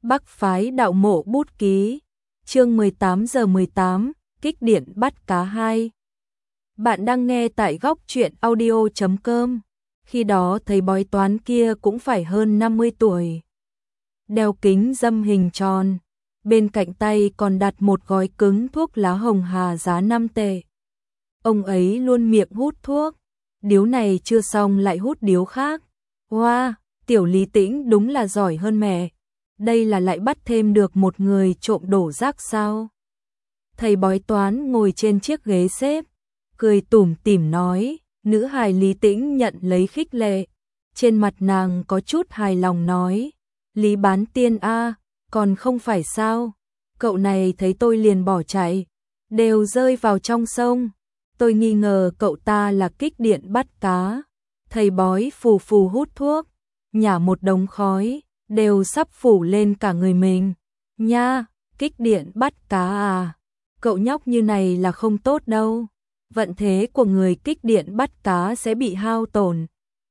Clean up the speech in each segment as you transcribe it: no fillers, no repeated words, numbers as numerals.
Bắc phái đạo mộ bút ký, chương 18:18, kích điện bắt cá 2. Bạn đang nghe tại góc truyện audio.com. Khi đó thầy bói toán kia cũng phải hơn 50 tuổi. Đeo kính râm hình tròn, bên cạnh tay còn đặt một gói cứng thuốc lá hồng hà giá 5 tệ. Ông ấy luôn miệng hút thuốc, điếu này chưa xong lại hút điếu khác. Wow, tiểu Lý Tĩnh đúng là giỏi hơn mẹ. Đây là lại bắt thêm được một người trộm đổ rác sao? Thầy bói toán ngồi trên chiếc ghế xếp, cười tủm tỉm nói, nữ hài Lý Tĩnh nhận lấy khích lệ. Trên mặt nàng có chút hài lòng nói, Lý bán tiên a, còn không phải sao? Cậu này thấy tôi liền bỏ chạy, đều rơi vào trong sông. Tôi nghi ngờ cậu ta là kích điện bắt cá. Thầy bói phù phù hút thuốc, nhả một đống khói, đều sắp phủ lên cả người mình. Nha, kích điện bắt cá à? Cậu nhóc như này là không tốt đâu. Vận thế của người kích điện bắt cá sẽ bị hao tổn.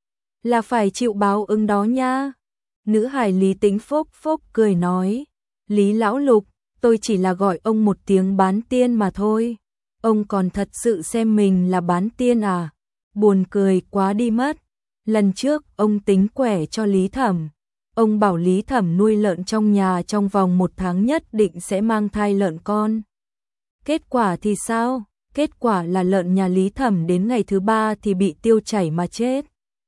Là phải chịu báo ứng đó nha. Nữ hài Lý Tĩnh phốc phốc cười nói, Lý lão lục, tôi chỉ là gọi ông một tiếng bán tiên mà thôi. Ông còn thật sự xem mình là bán tiên à? Buồn cười quá đi mất. Lần trước ông tính quẻ cho Lý Thẩm. Ông bảo Lý Thẩm nuôi lợn trong nhà trong vòng 1 tháng nhất định sẽ mang thai lợn con. Kết quả thì sao? Kết quả là lợn nhà Lý Thẩm đến ngày thứ 3 thì bị tiêu chảy mà chết.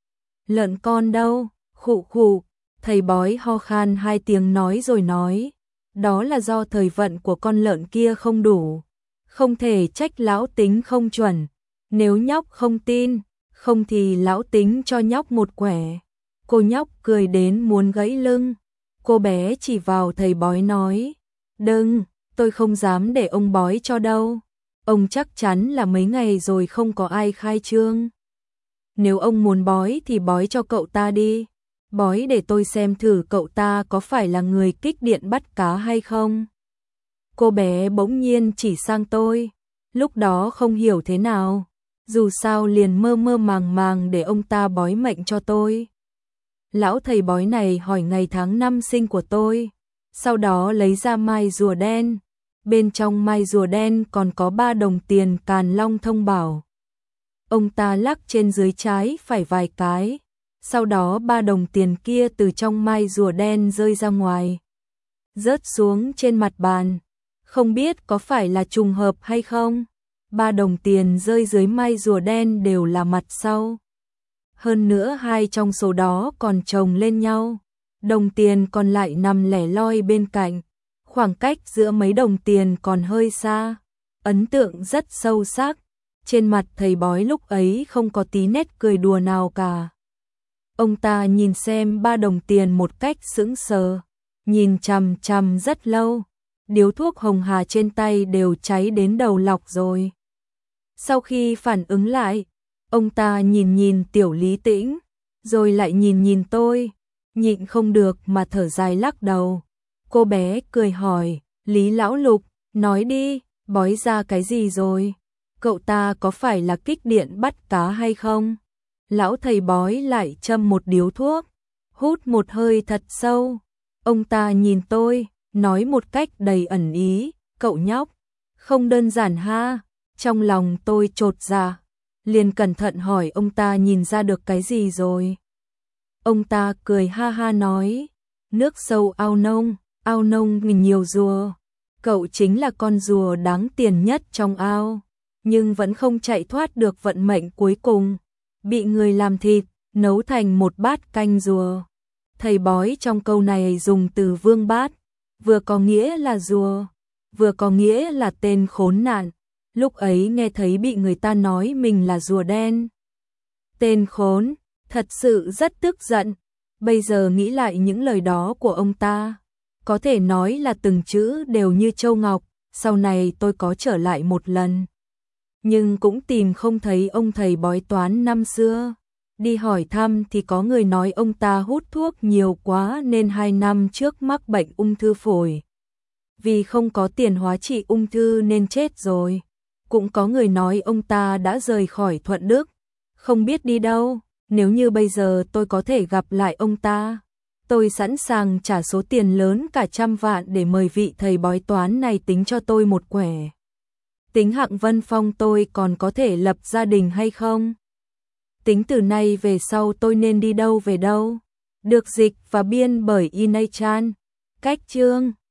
Lợn con đâu? Khụ khụ. Thầy bói ho khan 2 tiếng nói rồi nói, đó là do thời vận của con lợn kia không đủ. Không thể trách lão tính không chuẩn. Nếu nhóc không tin, không thì lão tính cho nhóc một quẻ. Cô nhóc cười đến muốn gãy lưng. Cô bé chỉ vào thầy bói nói, đừng, tôi không dám để ông bói cho đâu. Ông chắc chắn là mấy ngày rồi không có ai khai trương. Nếu ông muốn bói thì bói cho cậu ta đi. Bói để tôi xem thử cậu ta có phải là người kích điện bắt cá hay không. Cô bé bỗng nhiên chỉ sang tôi. Lúc đó không hiểu thế nào. Dù sao liền mơ mơ màng màng để ông ta bói mệnh cho tôi. Lão thầy bói này hỏi ngày tháng năm sinh của tôi. Sau đó lấy ra mai rùa đen. Bên trong mai rùa đen còn có 3 đồng tiền Càn Long thông bảo. Ông ta lắc trên dưới trái phải vài cái. Sau đó 3 đồng tiền kia từ trong mai rùa đen rơi ra ngoài, rớt xuống trên mặt bàn. Không biết có phải là trùng hợp hay không? 3 đồng tiền rơi dưới mai rùa đen đều là mặt sau. Hơn nữa 2 trong số đó còn chồng lên nhau. Đồng tiền còn lại nằm lẻ loi bên cạnh. Khoảng cách giữa mấy đồng tiền còn hơi xa. Ấn tượng rất sâu sắc. Trên mặt thầy bói lúc ấy không có tí nét cười đùa nào cả. Ông ta nhìn xem 3 đồng tiền một cách sững sờ, nhìn chằm chằm rất lâu. Điếu thuốc hồng hà trên tay đều cháy đến đầu lọc rồi. Sau khi phản ứng lại, ông ta nhìn nhìn tiểu Lý Tĩnh, rồi lại nhìn nhìn tôi, nhịn không được mà thở dài lắc đầu. Cô bé cười hỏi, Lý lão lục, nói đi, bói ra cái gì rồi? Cậu ta có phải là kích điện bắt cá hay không? Lão thầy bói lại châm một điếu thuốc, hút một hơi thật sâu. Ông ta nhìn tôi, nói một cách đầy ẩn ý, cậu nhóc, không đơn giản ha. Trong lòng tôi chột dạ, liền cẩn thận hỏi ông ta nhìn ra được cái gì rồi. Ông ta cười ha ha nói, nước sâu ao nông nhiều rùa. Cậu chính là con rùa đáng tiền nhất trong ao, nhưng vẫn không chạy thoát được vận mệnh cuối cùng. Bị người làm thịt, nấu thành một bát canh rùa. Thầy bói trong câu này dùng từ vương bát, vừa có nghĩa là rùa, vừa có nghĩa là tên khốn nạn. Lúc ấy nghe thấy bị người ta nói mình là rùa đen. Tên khốn, thật sự rất tức giận. Bây giờ nghĩ lại những lời đó của ông ta, có thể nói là từng chữ đều như châu ngọc. Sau này tôi có trở lại một lần, nhưng cũng tìm không thấy ông thầy bói toán năm xưa. Đi hỏi thăm thì có người nói ông ta hút thuốc nhiều quá nên 2 năm trước mắc bệnh ung thư phổi. Vì không có tiền hóa trị ung thư nên chết rồi. Cũng có người nói ông ta đã rời khỏi Thuận Đức, không biết đi đâu. Nếu như bây giờ tôi có thể gặp lại ông ta, Tôi sẵn sàng trả số tiền lớn cả 100 vạn để mời vị thầy bói toán này tính cho tôi một quẻ. Tính Hạng Vân Phong tôi còn có thể lập gia đình hay không? Tính từ nay về sau tôi nên đi đâu về đâu? Được dịch và biên bởi Inay Chan. Cách chương